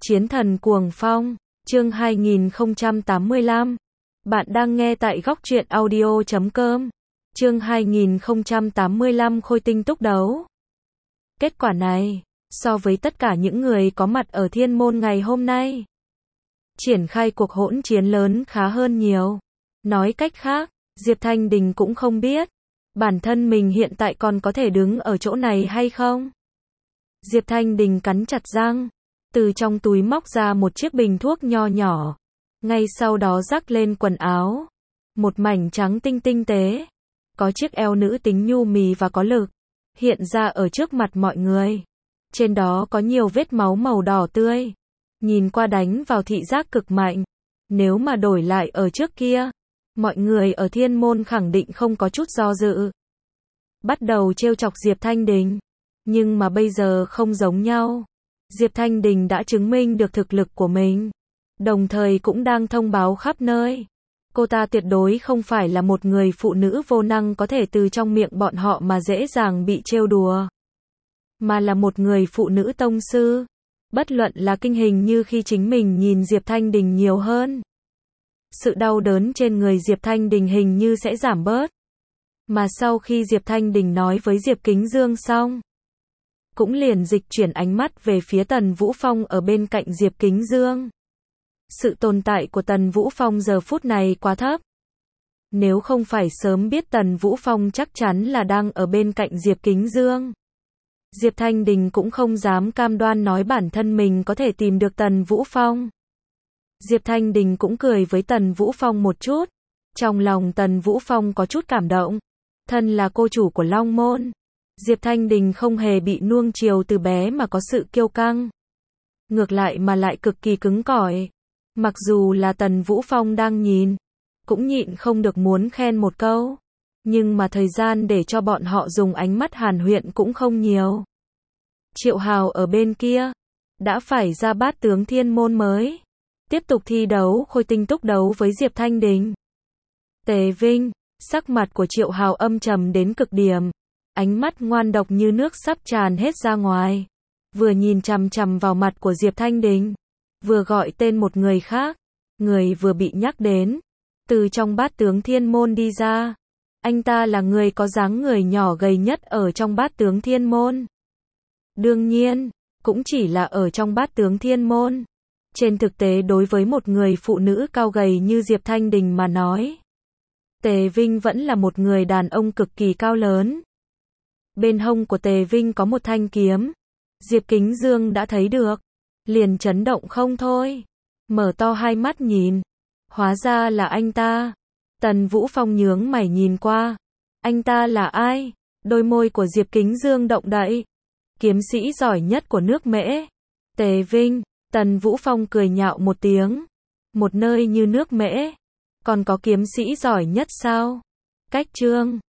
Chiến thần cuồng phong, chương 2085. Bạn đang nghe tại góc truyện audio.com. Chương 2085 Khôi tinh túc đấu. Kết quả này, so với tất cả những người có mặt ở thiên môn ngày hôm nay, triển khai cuộc hỗn chiến lớn khá hơn nhiều. Nói cách khác, Diệp Thanh Đình cũng không biết bản thân mình hiện tại còn có thể đứng ở chỗ này hay không. Diệp Thanh Đình cắn chặt răng, từ trong túi móc ra một chiếc bình thuốc nho nhỏ, ngay sau đó rắc lên quần áo, một mảnh trắng tinh tinh tế, có chiếc eo nữ tính nhu mì và có lực, hiện ra ở trước mặt mọi người. Trên đó có nhiều vết máu màu đỏ tươi, nhìn qua đánh vào thị giác cực mạnh. Nếu mà đổi lại ở trước kia, mọi người ở thiên môn khẳng định không có chút do dự, bắt đầu trêu chọc Diệp Thanh Đình. Nhưng mà bây giờ không giống nhau. Diệp Thanh Đình đã chứng minh được thực lực của mình, đồng thời cũng đang thông báo khắp nơi. Cô ta tuyệt đối không phải là một người phụ nữ vô năng có thể từ trong miệng bọn họ mà dễ dàng bị trêu đùa, mà là một người phụ nữ tông sư. Bất luận là kinh hình như khi chính mình nhìn Diệp Thanh Đình nhiều hơn, sự đau đớn trên người Diệp Thanh Đình hình như sẽ giảm bớt. Mà sau khi Diệp Thanh Đình nói với Diệp Kính Dương xong, cũng liền dịch chuyển ánh mắt về phía Tần Vũ Phong ở bên cạnh Diệp Kính Dương. Sự tồn tại của Tần Vũ Phong giờ phút này quá thấp. Nếu không phải sớm biết Tần Vũ Phong chắc chắn là đang ở bên cạnh Diệp Kính Dương, Diệp Thanh Đình cũng không dám cam đoan nói bản thân mình có thể tìm được Tần Vũ Phong. Diệp Thanh Đình cũng cười với Tần Vũ Phong một chút. Trong lòng Tần Vũ Phong có chút cảm động. Thân là cô chủ của Long Môn, Diệp Thanh Đình không hề bị nuông chiều từ bé mà có sự kiêu căng. Ngược lại mà lại cực kỳ cứng cỏi. Mặc dù là Tần Vũ Phong đang nhìn, cũng nhịn không được muốn khen một câu. Nhưng mà thời gian để cho bọn họ dùng ánh mắt hàn huyện cũng không nhiều. Triệu Hào ở bên kia, đã phải ra bát tướng thiên môn mới, tiếp tục thi đấu khôi tinh túc đấu với Diệp Thanh Đình. Tề Vinh, sắc mặt của Triệu Hào âm trầm đến cực điểm, ánh mắt ngoan độc như nước sắp tràn hết ra ngoài, vừa nhìn chằm chằm vào mặt của Diệp Thanh Đình, vừa gọi tên một người khác, người vừa bị nhắc đến, từ trong bát tướng thiên môn đi ra. Anh ta là người có dáng người nhỏ gầy nhất ở trong bát tướng thiên môn. Đương nhiên, cũng chỉ là ở trong bát tướng thiên môn. Trên thực tế đối với một người phụ nữ cao gầy như Diệp Thanh Đình mà nói, Tề Vinh vẫn là một người đàn ông cực kỳ cao lớn. Bên hông của Tề Vinh có một thanh kiếm. Diệp Kính Dương đã thấy được, liền chấn động không thôi, mở to hai mắt nhìn. Hóa ra là anh ta. Tần Vũ Phong nhướng mày nhìn qua. Anh ta là ai? Đôi môi của Diệp Kính Dương động đậy. Kiếm sĩ giỏi nhất của nước Mễ. Tề Vinh. Tần Vũ Phong cười nhạo một tiếng. Một nơi như nước Mễ, còn có kiếm sĩ giỏi nhất sao? Cách chương